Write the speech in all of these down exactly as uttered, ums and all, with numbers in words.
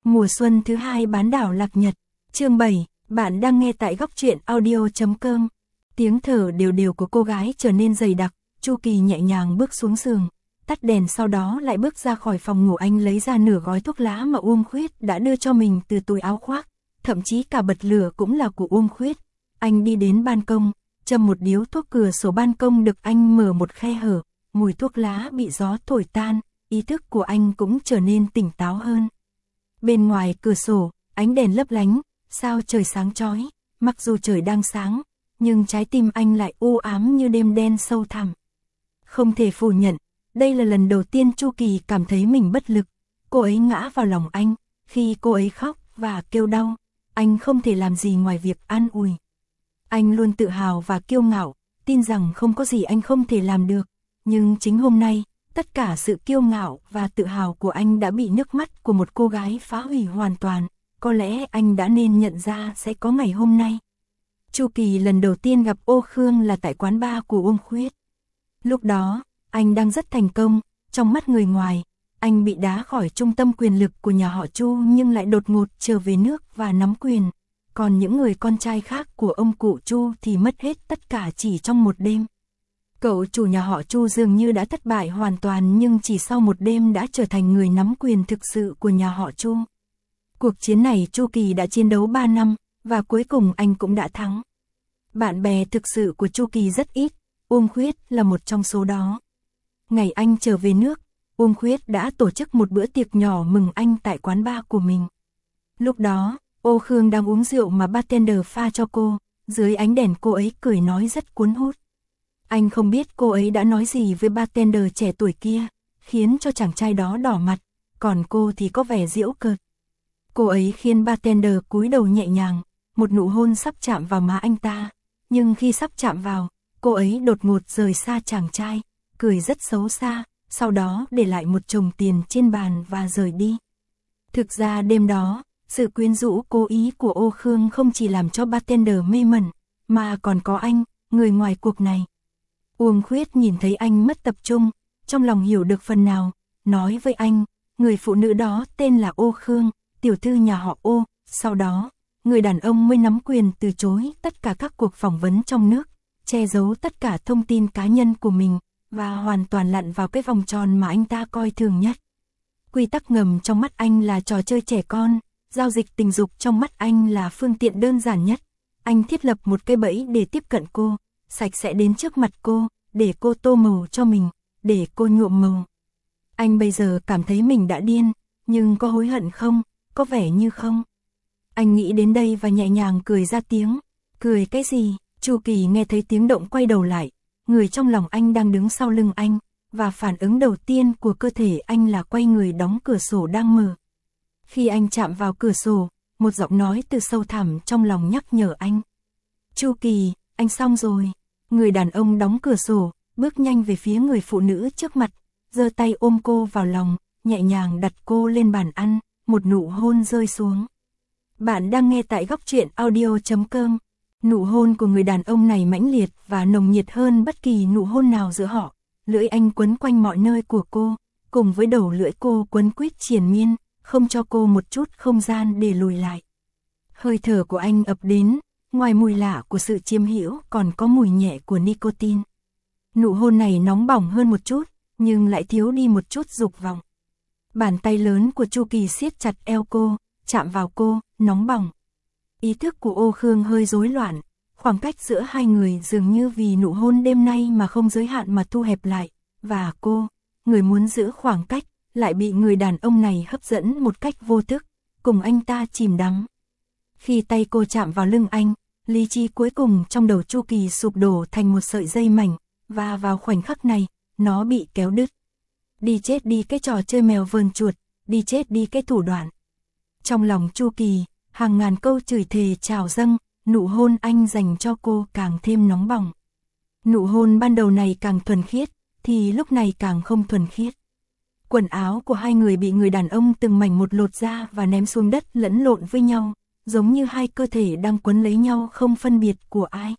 Mùa xuân thứ hai bán đảo Lạc Nhật. Chương bảy, bạn đang nghe tại góc truyện audio chấm com. Tiếng thở đều đều của cô gái trở nên dày đặc, Chu Kỳ nhẹ nhàng bước xuống giường, tắt đèn, sau đó lại bước ra khỏi phòng ngủ. Anh lấy ra nửa gói thuốc lá mà Uông Khuyết đã đưa cho mình từ túi áo khoác, thậm chí cả bật lửa cũng là của Uông Khuyết. Anh đi đến ban công, châm một điếu thuốc. Cửa sổ ban công được anh mở một khe hở, mùi thuốc lá bị gió thổi tan, ý thức của anh cũng trở nên tỉnh táo hơn. Bên ngoài cửa sổ, ánh đèn lấp lánh, sao trời sáng chói, mặc dù trời đang sáng, nhưng trái tim anh lại u ám như đêm đen sâu thẳm. Không thể phủ nhận, đây là lần đầu tiên Chu Kỳ cảm thấy mình bất lực. Cô ấy ngã vào lòng anh, khi cô ấy khóc và kêu đau, anh không thể làm gì ngoài việc an ủi. Anh luôn tự hào và kiêu ngạo, tin rằng không có gì anh không thể làm được, nhưng chính hôm nay, tất cả sự kiêu ngạo và tự hào của anh đã bị nước mắt của một cô gái phá hủy hoàn toàn. Có lẽ anh đã nên nhận ra sẽ có ngày hôm nay. Chu Kỳ lần đầu tiên gặp Ô Khương là tại quán bar của Uông Khuyết. Lúc đó, anh đang rất thành công, trong mắt người ngoài, anh bị đá khỏi trung tâm quyền lực của nhà họ Chu nhưng lại đột ngột trở về nước và nắm quyền. Còn những người con trai khác của ông cụ Chu thì mất hết tất cả chỉ trong một đêm. Cậu chủ nhà họ Chu dường như đã thất bại hoàn toàn, nhưng chỉ sau một đêm đã trở thành người nắm quyền thực sự của nhà họ Chu. Cuộc chiến này Chu Kỳ đã chiến đấu ba năm, và cuối cùng anh cũng đã thắng. Bạn bè thực sự của Chu Kỳ rất ít, Uông Khuyết là một trong số đó. Ngày anh trở về nước, Uông Khuyết đã tổ chức một bữa tiệc nhỏ mừng anh tại quán bar của mình. Lúc đó, Ô Khương đang uống rượu mà bartender pha cho cô, dưới ánh đèn cô ấy cười nói rất cuốn hút. Anh không biết cô ấy đã nói gì với bartender trẻ tuổi kia, khiến cho chàng trai đó đỏ mặt, còn cô thì có vẻ giễu cợt. Cô ấy khiến bartender cúi đầu nhẹ nhàng, một nụ hôn sắp chạm vào má anh ta, nhưng khi sắp chạm vào, cô ấy đột ngột rời xa chàng trai, cười rất xấu xa, sau đó để lại một chồng tiền trên bàn và rời đi. Thực ra đêm đó, sự quyến rũ cố ý của Ô Khương không chỉ làm cho bartender mê mẩn, mà còn có anh, người ngoài cuộc này. Uông Khuyết nhìn thấy anh mất tập trung, trong lòng hiểu được phần nào, nói với anh, người phụ nữ đó tên là Ô Khương, tiểu thư nhà họ Ô. Sau đó, người đàn ông mới nắm quyền từ chối tất cả các cuộc phỏng vấn trong nước, che giấu tất cả thông tin cá nhân của mình, và hoàn toàn lặn vào cái vòng tròn mà anh ta coi thường nhất. Quy tắc ngầm trong mắt anh là trò chơi trẻ con, giao dịch tình dục trong mắt anh là phương tiện đơn giản nhất. Anh thiết lập một cái bẫy để tiếp cận cô, sạch sẽ đến trước mặt cô, để cô tô màu cho mình, để cô nhuộm màu. Anh bây giờ cảm thấy mình đã điên, nhưng có hối hận không? Có vẻ như không. Anh nghĩ đến đây và nhẹ nhàng cười ra tiếng. Cười cái gì? Chu Kỳ nghe thấy tiếng động quay đầu lại, người trong lòng anh đang đứng sau lưng anh, và phản ứng đầu tiên của cơ thể anh là quay người đóng cửa sổ đang mở. Khi anh chạm vào cửa sổ, một giọng nói từ sâu thẳm trong lòng nhắc nhở anh. Chu Kỳ, anh xong rồi. Người đàn ông đóng cửa sổ, bước nhanh về phía người phụ nữ trước mặt, giơ tay ôm cô vào lòng, nhẹ nhàng đặt cô lên bàn ăn, một nụ hôn rơi xuống. Bạn đang nghe tại góc truyện audio chấm com. Nụ hôn của người đàn ông này mãnh liệt và nồng nhiệt hơn bất kỳ nụ hôn nào giữa họ. Lưỡi anh quấn quanh mọi nơi của cô, cùng với đầu lưỡi cô quấn quýt triền miên, không cho cô một chút không gian để lùi lại. Hơi thở của anh ập đến, ngoài mùi lạ của sự chiếm hữu còn có mùi nhẹ của nicotine. Nụ hôn này nóng bỏng hơn một chút, nhưng lại thiếu đi một chút dục vọng. Bàn tay lớn của Chu Kỳ siết chặt eo cô, chạm vào cô, nóng bỏng. Ý thức của Ô Khương hơi rối loạn, khoảng cách giữa hai người dường như vì nụ hôn đêm nay mà không giới hạn mà thu hẹp lại, và cô, người muốn giữ khoảng cách, lại bị người đàn ông này hấp dẫn một cách vô thức, cùng anh ta chìm đắm. Khi tay cô chạm vào lưng anh, lý trí cuối cùng trong đầu Chu Kỳ sụp đổ thành một sợi dây mảnh, và vào khoảnh khắc này, nó bị kéo đứt. Đi chết đi cái trò chơi mèo vờn chuột, đi chết đi cái thủ đoạn. Trong lòng Chu Kỳ, hàng ngàn câu chửi thề trào dâng, nụ hôn anh dành cho cô càng thêm nóng bỏng. Nụ hôn ban đầu này càng thuần khiết, thì lúc này càng không thuần khiết. Quần áo của hai người bị người đàn ông từng mảnh một lột ra và ném xuống đất lẫn lộn với nhau, giống như hai cơ thể đang quấn lấy nhau không phân biệt của ai.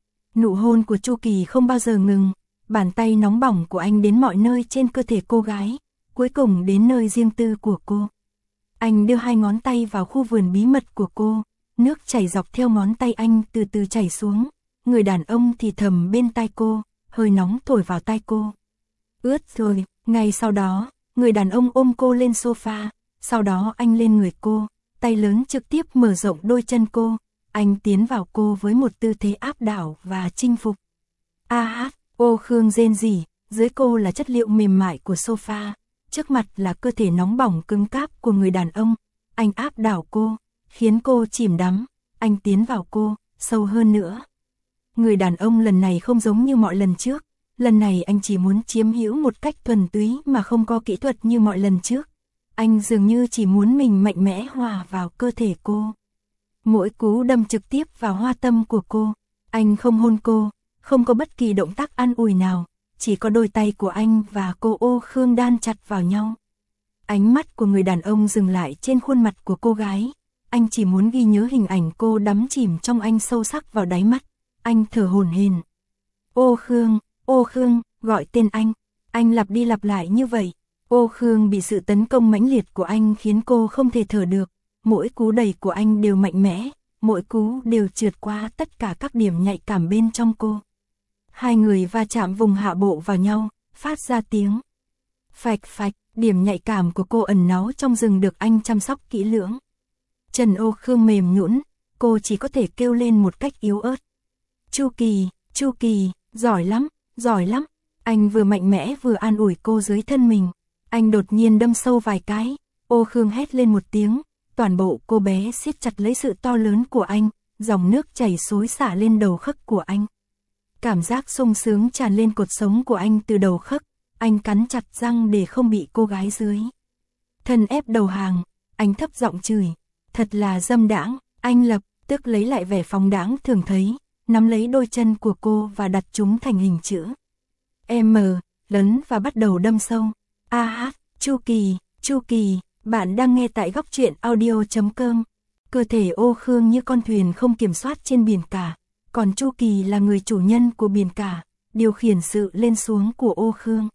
Nụ hôn của Chu Kỳ không bao giờ ngừng, bàn tay nóng bỏng của anh đến mọi nơi trên cơ thể cô gái, cuối cùng đến nơi riêng tư của cô. Anh đưa hai ngón tay vào khu vườn bí mật của cô, nước chảy dọc theo ngón tay anh từ từ chảy xuống, người đàn ông thì thầm bên tai cô, hơi nóng thổi vào tai cô. Ướt rồi, ngay sau đó, người đàn ông ôm cô lên sofa, sau đó anh lên người cô, tay lớn trực tiếp mở rộng đôi chân cô, anh tiến vào cô với một tư thế áp đảo và chinh phục. A hát, Ô Khương rên rỉ, dưới cô là chất liệu mềm mại của sofa, trước mặt là cơ thể nóng bỏng cứng cáp của người đàn ông, anh áp đảo cô, khiến cô chìm đắm, anh tiến vào cô, sâu hơn nữa. Người đàn ông lần này không giống như mọi lần trước, lần này anh chỉ muốn chiếm hữu một cách thuần túy mà không có kỹ thuật như mọi lần trước. Anh dường như chỉ muốn mình mạnh mẽ hòa vào cơ thể cô. Mỗi cú đâm trực tiếp vào hoa tâm của cô, anh không hôn cô, không có bất kỳ động tác an ủi nào, chỉ có đôi tay của anh và cô Ô Khương đan chặt vào nhau. Ánh mắt của người đàn ông dừng lại trên khuôn mặt của cô gái, anh chỉ muốn ghi nhớ hình ảnh cô đắm chìm trong anh sâu sắc vào đáy mắt, anh thở hổn hển. Ô Khương, Ô Khương, gọi tên anh, anh lặp đi lặp lại như vậy. Ô Khương bị sự tấn công mãnh liệt của anh khiến cô không thể thở được, mỗi cú đẩy của anh đều mạnh mẽ, mỗi cú đều trượt qua tất cả các điểm nhạy cảm bên trong cô. Hai người va chạm vùng hạ bộ vào nhau, phát ra tiếng phạch phạch, điểm nhạy cảm của cô ẩn náu trong rừng được anh chăm sóc kỹ lưỡng. Chân Ô Khương mềm nhũn, cô chỉ có thể kêu lên một cách yếu ớt. Chu Kỳ, Chu Kỳ, giỏi lắm, giỏi lắm. Anh vừa mạnh mẽ vừa an ủi cô dưới thân mình. Anh đột nhiên đâm sâu vài cái, Ô Khương hét lên một tiếng, toàn bộ cô bé siết chặt lấy sự to lớn của anh, dòng nước chảy xối xả lên đầu khấc của anh. Cảm giác sung sướng tràn lên cột sống của anh từ đầu khấc, anh cắn chặt răng để không bị cô gái dưới thân ép đầu hàng, anh thấp giọng chửi, thật là dâm đãng. Anh lập tức lấy lại vẻ phóng đãng thường thấy, nắm lấy đôi chân của cô và đặt chúng thành hình chữ M, lớn và bắt đầu đâm sâu. A hát, Chu Kỳ, Chu Kỳ, bạn đang nghe tại góc truyện audio chấm com. Cơ thể Ô Khương như con thuyền không kiểm soát trên biển cả, còn Chu Kỳ là người chủ nhân của biển cả, điều khiển sự lên xuống của Ô Khương.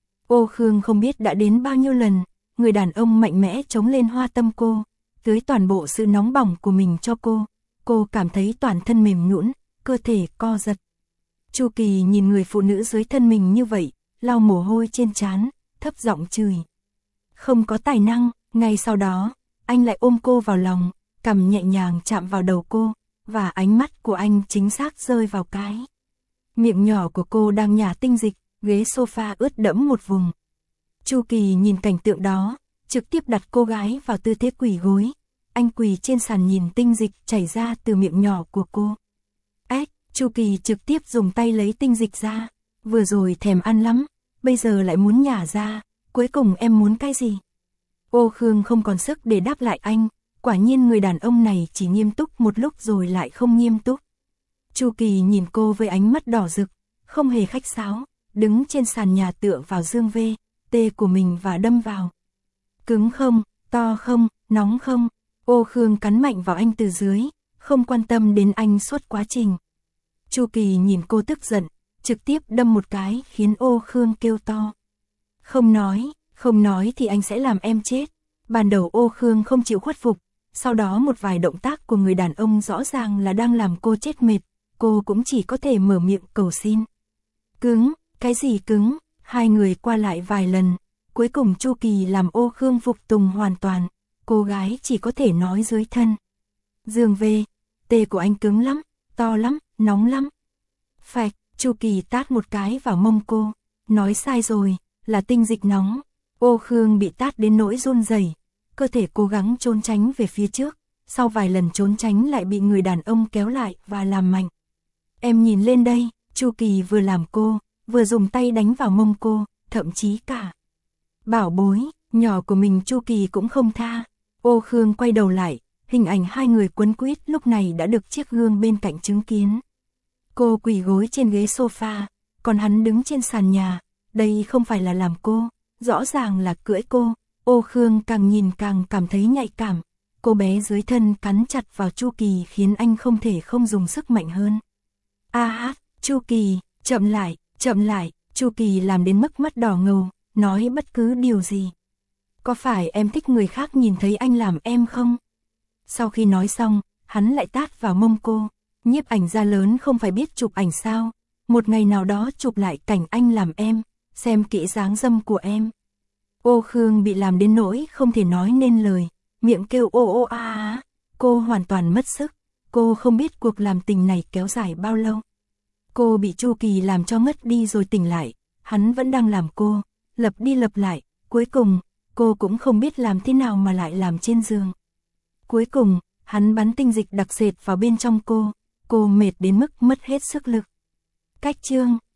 Ô Khương không biết đã đến bao nhiêu lần, người đàn ông mạnh mẽ chống lên hoa tâm cô, tưới toàn bộ sự nóng bỏng của mình cho cô. Cô cảm thấy toàn thân mềm nhũn, cơ thể co giật. Chu Kỳ nhìn người phụ nữ dưới thân mình như vậy, lau mồ hôi trên trán, thấp giọng chửi. Không có tài năng. Ngay sau đó, anh lại ôm cô vào lòng, cằm nhẹ nhàng chạm vào đầu cô, và ánh mắt của anh chính xác rơi vào cái miệng nhỏ của cô đang nhả tinh dịch, ghế sofa ướt đẫm một vùng. Chu Kỳ nhìn cảnh tượng đó, trực tiếp đặt cô gái vào tư thế quỳ gối. Anh quỳ trên sàn nhìn tinh dịch chảy ra từ miệng nhỏ của cô. Ếch, Chu Kỳ trực tiếp dùng tay lấy tinh dịch ra. Vừa rồi thèm ăn lắm, bây giờ lại muốn nhả ra, cuối cùng em muốn cái gì? Ô Khương không còn sức để đáp lại anh, quả nhiên người đàn ông này chỉ nghiêm túc một lúc rồi lại không nghiêm túc. Chu Kỳ nhìn cô với ánh mắt đỏ rực, không hề khách sáo, đứng trên sàn nhà tựa vào dương vê, tê của mình và đâm vào. Cứng không, to không, nóng không, Ô Khương cắn mạnh vào anh từ dưới, không quan tâm đến anh suốt quá trình. Chu Kỳ nhìn cô tức giận, trực tiếp đâm một cái khiến Ô Khương kêu to. Không nói, không nói thì anh sẽ làm em chết. Ban đầu Ô Khương không chịu khuất phục, sau đó một vài động tác của người đàn ông rõ ràng là đang làm cô chết mệt, cô cũng chỉ có thể mở miệng cầu xin. Cứng, cái gì cứng? Hai người qua lại vài lần, cuối cùng Chu Kỳ làm Ô Khương phục tùng hoàn toàn, cô gái chỉ có thể nói dưới thân. Dương về, tê của anh cứng lắm, to lắm, nóng lắm. Phạch, Chu Kỳ tát một cái vào mông cô, nói sai rồi, là tinh dịch nóng. Ô Khương bị tát đến nỗi run rẩy, cơ thể cố gắng trốn tránh về phía trước, sau vài lần trốn tránh lại bị người đàn ông kéo lại và làm mạnh. Em nhìn lên đây, Chu Kỳ vừa làm cô, vừa dùng tay đánh vào mông cô, thậm chí cả bảo bối nhỏ của mình Chu Kỳ cũng không tha. Ô Khương quay đầu lại, hình ảnh hai người quấn quýt lúc này đã được chiếc gương bên cạnh chứng kiến. Cô quỳ gối trên ghế sofa, còn hắn đứng trên sàn nhà, đây không phải là làm cô, rõ ràng là cưỡi cô. Ô Khương càng nhìn càng cảm thấy nhạy cảm, cô bé dưới thân cắn chặt vào Chu Kỳ khiến anh không thể không dùng sức mạnh hơn. A hát, Chu Kỳ, chậm lại, chậm lại, Chu Kỳ làm đến mức mắt đỏ ngầu, nói bất cứ điều gì. Có phải em thích người khác nhìn thấy anh làm em không? Sau khi nói xong, hắn lại tát vào mông cô. Nhiếp ảnh gia lớn không phải biết chụp ảnh sao? Một ngày nào đó chụp lại cảnh anh làm em, xem kỹ dáng dâm của em. Ô Khương bị làm đến nỗi không thể nói nên lời, miệng kêu ô ô a á. Cô hoàn toàn mất sức, cô không biết cuộc làm tình này kéo dài bao lâu. Cô bị Chu Kỳ làm cho ngất đi rồi tỉnh lại, hắn vẫn đang làm cô, lặp đi lặp lại, cuối cùng, cô cũng không biết làm thế nào mà lại làm trên giường. Cuối cùng, hắn bắn tinh dịch đặc sệt vào bên trong cô, cô mệt đến mức mất hết sức lực. Cách chương